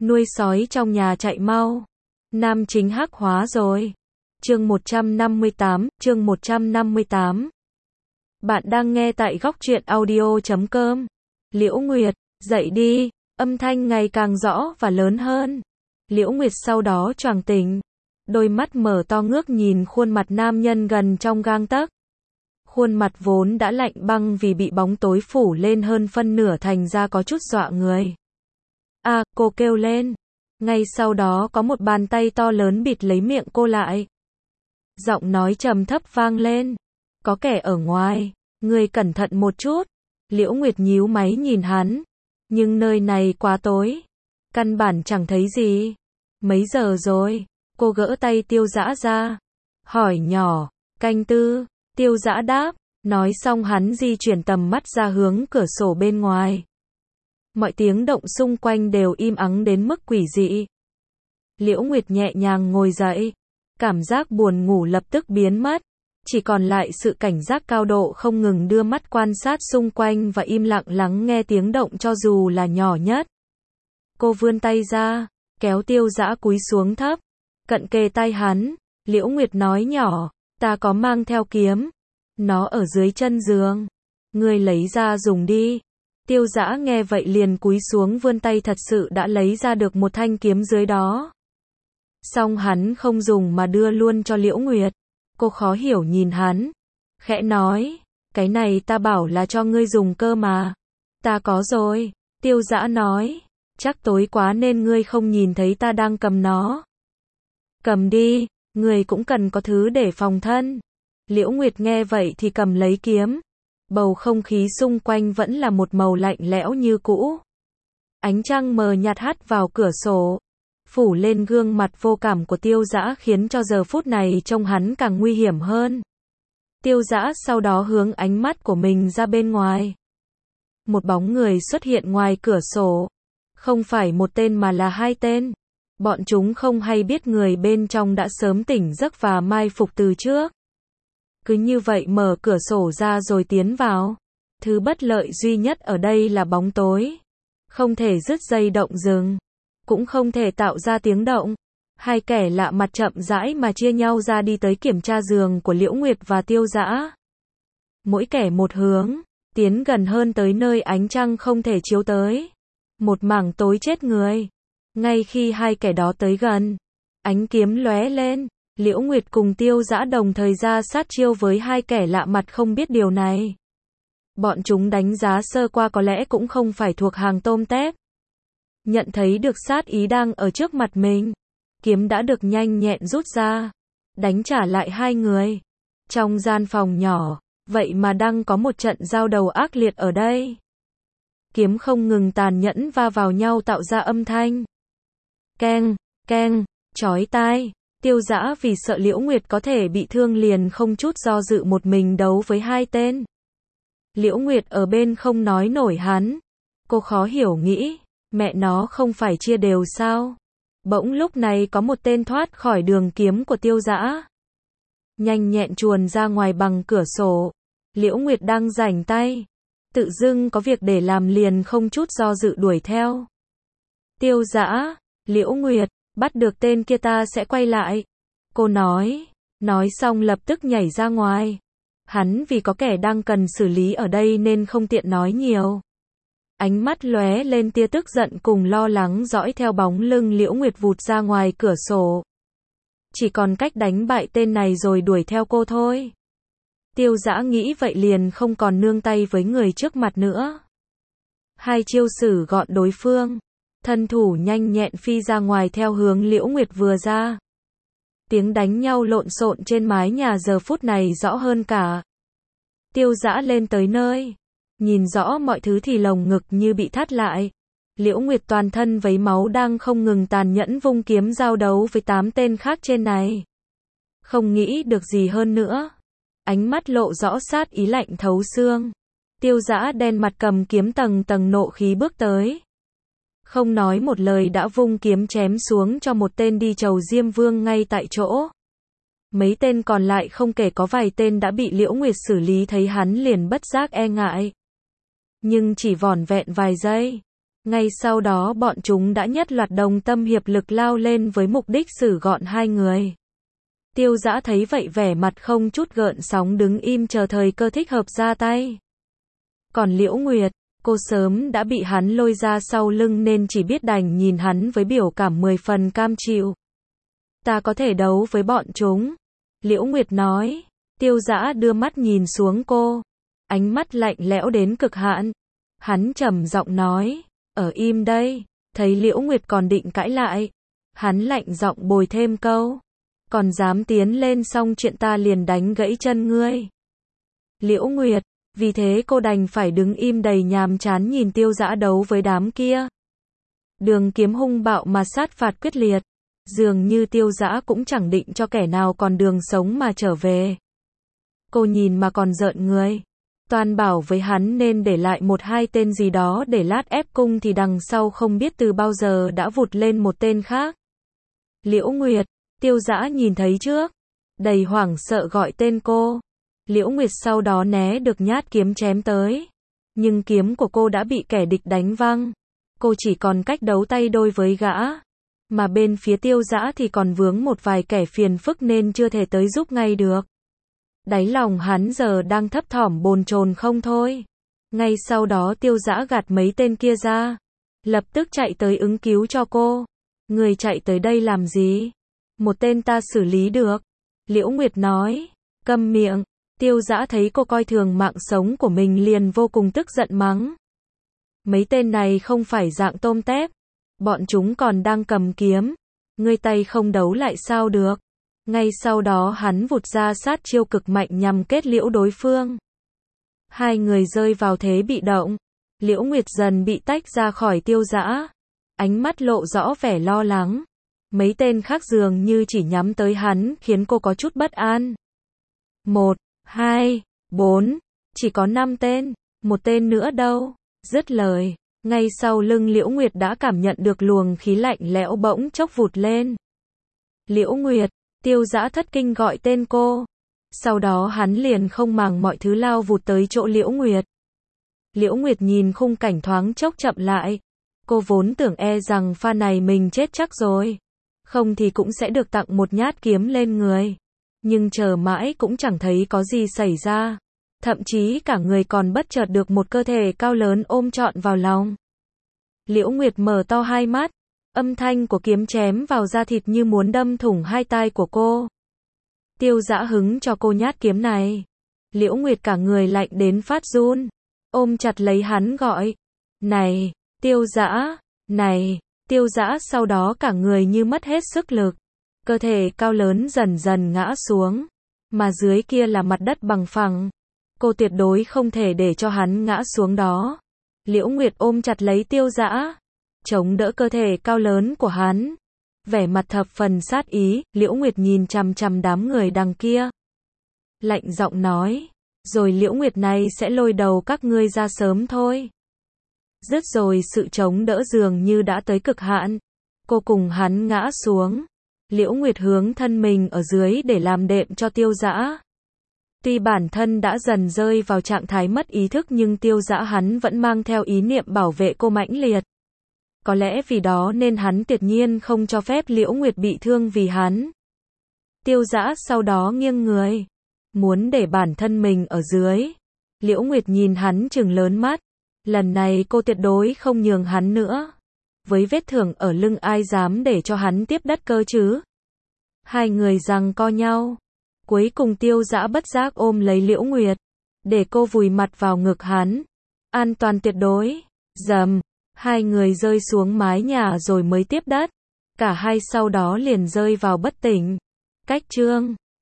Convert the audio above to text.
nuôi sói trong nhà chạy mau. Nam chính hắc hóa rồi. Chương 158. Bạn đang nghe tại góc truyện audio.com. Liễu Nguyệt, dậy đi, âm thanh ngày càng rõ và lớn hơn. Liễu Nguyệt sau đó choàng tỉnh, đôi mắt mở to ngước nhìn khuôn mặt nam nhân gần trong gang tấc. Khuôn mặt vốn đã lạnh băng vì bị bóng tối phủ lên hơn phân nửa thành ra có chút dọa người. À, cô kêu lên. Ngay sau đó có một bàn tay to lớn bịt lấy miệng cô lại. Giọng nói trầm thấp vang lên. Có kẻ ở ngoài, người cẩn thận một chút. Liễu Nguyệt nhíu máy nhìn hắn. Nhưng nơi này quá tối. Căn bản chẳng thấy gì. Mấy giờ rồi? Cô gỡ tay Tiêu Dã ra. Hỏi nhỏ, canh tư. Tiêu Dã đáp. Nói xong hắn di chuyển tầm mắt ra hướng cửa sổ bên ngoài. Mọi tiếng động xung quanh đều im ắng đến mức quỷ dị. Liễu Nguyệt nhẹ nhàng ngồi dậy. Cảm giác buồn ngủ lập tức biến mất. Chỉ còn lại sự cảnh giác cao độ không ngừng đưa mắt quan sát xung quanh và im lặng lắng nghe tiếng động cho dù là nhỏ nhất. Cô vươn tay ra, kéo Tiêu Dã cúi xuống thấp, cận kề tay hắn. Liễu Nguyệt nói nhỏ, ta có mang theo kiếm. Nó ở dưới chân giường. Ngươi lấy ra dùng đi. Tiêu Dã nghe vậy liền cúi xuống vươn tay thật sự đã lấy ra được một thanh kiếm dưới đó. Song hắn không dùng mà đưa luôn cho Liễu Nguyệt. Cô khó hiểu nhìn hắn. Khẽ nói, cái này ta bảo là cho ngươi dùng cơ mà. Ta có rồi. Tiêu Dã nói, chắc tối quá nên ngươi không nhìn thấy ta đang cầm nó. Cầm đi, ngươi cũng cần có thứ để phòng thân. Liễu Nguyệt nghe vậy thì cầm lấy kiếm. Bầu không khí xung quanh vẫn là một màu lạnh lẽo như cũ. Ánh trăng mờ nhạt hắt vào cửa sổ, phủ lên gương mặt vô cảm của Tiêu Dã khiến cho giờ phút này trông hắn càng nguy hiểm hơn. Tiêu Dã sau đó hướng ánh mắt của mình ra bên ngoài. Một bóng người xuất hiện ngoài cửa sổ. Không phải một tên mà là hai tên. Bọn chúng không hay biết người bên trong đã sớm tỉnh giấc và mai phục từ trước. Cứ như vậy mở cửa sổ ra rồi tiến vào. Thứ bất lợi duy nhất ở đây là bóng tối. Không thể dứt dây động rừng. Cũng không thể tạo ra tiếng động. Hai kẻ lạ mặt chậm rãi mà chia nhau ra đi tới kiểm tra giường của Liễu Nguyệt và Tiêu Dã. Mỗi kẻ một hướng, tiến gần hơn tới nơi ánh trăng không thể chiếu tới. Một mảng tối chết người. Ngay khi hai kẻ đó tới gần, ánh kiếm lóe lên. Liễu Nguyệt cùng Tiêu Dã đồng thời ra sát chiêu với hai kẻ lạ mặt không biết điều này. Bọn chúng đánh giá sơ qua có lẽ cũng không phải thuộc hàng tôm tép. Nhận thấy được sát ý đang ở trước mặt mình. Kiếm đã được nhanh nhẹn rút ra. Đánh trả lại hai người. Trong gian phòng nhỏ, vậy mà đang có một trận giao đấu ác liệt ở đây. Kiếm không ngừng tàn nhẫn va vào nhau tạo ra âm thanh. Keng, keng, chói tai. Tiêu Dã vì sợ Liễu Nguyệt có thể bị thương liền không chút do dự một mình đấu với hai tên. Liễu Nguyệt ở bên không nói nổi hắn. Cô khó hiểu nghĩ, mẹ nó không phải chia đều sao? Bỗng lúc này có một tên thoát khỏi đường kiếm của Tiêu Dã. Nhanh nhẹn chuồn ra ngoài bằng cửa sổ. Liễu Nguyệt đang rảnh tay. Tự dưng có việc để làm liền không chút do dự đuổi theo. Tiêu Dã, Liễu Nguyệt, bắt được tên kia ta sẽ quay lại. Cô nói xong lập tức nhảy ra ngoài. Hắn vì có kẻ đang cần xử lý ở đây nên không tiện nói nhiều. Ánh mắt lóe lên tia tức giận cùng lo lắng dõi theo bóng lưng Liễu Nguyệt vụt ra ngoài cửa sổ. Chỉ còn cách đánh bại tên này rồi đuổi theo cô thôi. Tiêu Dã nghĩ vậy liền không còn nương tay với người trước mặt nữa. Hai chiêu sử gọn đối phương. Thân thủ nhanh nhẹn phi ra ngoài theo hướng Liễu Nguyệt vừa ra. Tiếng đánh nhau lộn xộn trên mái nhà giờ phút này rõ hơn cả. Tiêu Dã lên tới nơi. Nhìn rõ mọi thứ thì lồng ngực như bị thắt lại. Liễu Nguyệt toàn thân vấy máu đang không ngừng tàn nhẫn vung kiếm giao đấu với 8 tên khác trên này. Không nghĩ được gì hơn nữa. Ánh mắt lộ rõ sát ý lạnh thấu xương. Tiêu Dã đen mặt cầm kiếm tầng tầng nộ khí bước tới. Không nói một lời đã vung kiếm chém xuống cho một tên đi chầu Diêm Vương ngay tại chỗ. Mấy tên còn lại không kể có vài tên đã bị Liễu Nguyệt xử lý thấy hắn liền bất giác e ngại. Nhưng chỉ vỏn vẹn vài giây. Ngay sau đó bọn chúng đã nhất loạt đồng tâm hiệp lực lao lên với mục đích xử gọn hai người. Tiêu Dã thấy vậy vẻ mặt không chút gợn sóng đứng im chờ thời cơ thích hợp ra tay. Còn Liễu Nguyệt, cô sớm đã bị hắn lôi ra sau lưng nên chỉ biết đành nhìn hắn với biểu cảm 10 phần cam chịu. Ta có thể đấu với bọn chúng. Liễu Nguyệt nói. Tiêu Dã đưa mắt nhìn xuống cô. Ánh mắt lạnh lẽo đến cực hạn. Hắn trầm giọng nói. Ở im đây. Thấy Liễu Nguyệt còn định cãi lại. Hắn lạnh giọng bồi thêm câu. Còn dám tiến lên xong chuyện ta liền đánh gãy chân ngươi. Liễu Nguyệt. Vì thế cô đành phải đứng im đầy nhàm chán nhìn Tiêu Dã đấu với đám kia. Đường kiếm hung bạo mà sát phạt quyết liệt. Dường như Tiêu Dã cũng chẳng định cho kẻ nào còn đường sống mà trở về. Cô nhìn mà còn rợn người. Toàn bảo với hắn nên để lại một hai tên gì đó để lát ép cung thì đằng sau không biết từ bao giờ đã vụt lên một tên khác. Liễu Nguyệt, Tiêu Dã nhìn thấy trước. Đầy hoảng sợ gọi tên cô. Liễu Nguyệt sau đó né được nhát kiếm chém tới. Nhưng kiếm của cô đã bị kẻ địch đánh văng. Cô chỉ còn cách đấu tay đôi với gã. Mà bên phía Tiêu Dã thì còn vướng một vài kẻ phiền phức nên chưa thể tới giúp ngay được. Đáy lòng hắn giờ đang thấp thỏm bồn chồn không thôi. Ngay sau đó Tiêu Dã gạt mấy tên kia ra. Lập tức chạy tới ứng cứu cho cô. Người chạy tới đây làm gì? Một tên ta xử lý được. Liễu Nguyệt nói. Câm miệng. Tiêu Dã thấy cô coi thường mạng sống của mình liền vô cùng tức giận mắng. Mấy tên này không phải dạng tôm tép. Bọn chúng còn đang cầm kiếm. Ngươi tay không đấu lại sao được. Ngay sau đó hắn vụt ra sát chiêu cực mạnh nhằm kết liễu đối phương. Hai người rơi vào thế bị động. Liễu Nguyệt dần bị tách ra khỏi Tiêu Dã. Ánh mắt lộ rõ vẻ lo lắng. Mấy tên khác dường như chỉ nhắm tới hắn khiến cô có chút bất an. 1, 2, 4, chỉ có 5 tên. Một tên nữa đâu? Dứt lời. Ngay sau lưng Liễu Nguyệt đã cảm nhận được luồng khí lạnh lẽo bỗng chốc vụt lên. Liễu Nguyệt, Tiêu Dã thất kinh gọi tên cô. Sau đó hắn liền không màng mọi thứ lao vụt tới chỗ Liễu Nguyệt. Liễu Nguyệt nhìn khung cảnh thoáng chốc chậm lại. Cô vốn tưởng rằng pha này mình chết chắc rồi. Không thì cũng sẽ được tặng một nhát kiếm lên người. Nhưng chờ mãi cũng chẳng thấy có gì xảy ra. Thậm chí cả người còn bất chợt được một cơ thể cao lớn ôm trọn vào lòng. Liễu Nguyệt mở to hai mắt. Âm thanh của kiếm chém vào da thịt như muốn đâm thủng hai tai của cô. Tiêu Dã hứng cho cô nhát kiếm này. Liễu Nguyệt cả người lạnh đến phát run. Ôm chặt lấy hắn gọi. Này, Tiêu Dã, này, Tiêu Dã sau đó cả người như mất hết sức lực. Cơ thể cao lớn dần dần ngã xuống. Mà dưới kia là mặt đất bằng phẳng. Cô tuyệt đối không thể để cho hắn ngã xuống đó. Liễu Nguyệt ôm chặt lấy Tiêu Dã. Chống đỡ cơ thể cao lớn của hắn. Vẻ mặt thập phần sát ý, Liễu Nguyệt nhìn chằm chằm đám người đằng kia. Lạnh giọng nói. Rồi Liễu Nguyệt này sẽ lôi đầu các ngươi ra sớm thôi. Dứt rồi sự chống đỡ dường như đã tới cực hạn. Cô cùng hắn ngã xuống. Liễu Nguyệt hướng thân mình ở dưới để làm đệm cho Tiêu Dã. Tuy bản thân đã dần rơi vào trạng thái mất ý thức nhưng Tiêu Dã hắn vẫn mang theo ý niệm bảo vệ cô mãnh liệt. Có lẽ vì đó nên hắn tuyệt nhiên không cho phép Liễu Nguyệt bị thương vì hắn. Tiêu Dã sau đó nghiêng người. Muốn để bản thân mình ở dưới. Liễu Nguyệt nhìn hắn trừng lớn mắt. Lần này cô tuyệt đối không nhường hắn nữa. Với vết thương ở lưng ai dám để cho hắn tiếp đất cơ chứ. Hai người giằng co nhau. Cuối cùng Tiêu Dã bất giác ôm lấy Liễu Nguyệt. Để cô vùi mặt vào ngực hắn. An toàn tuyệt đối. Dầm. Hai người rơi xuống mái nhà rồi mới tiếp đất. Cả hai sau đó liền rơi vào bất tỉnh. Cách chương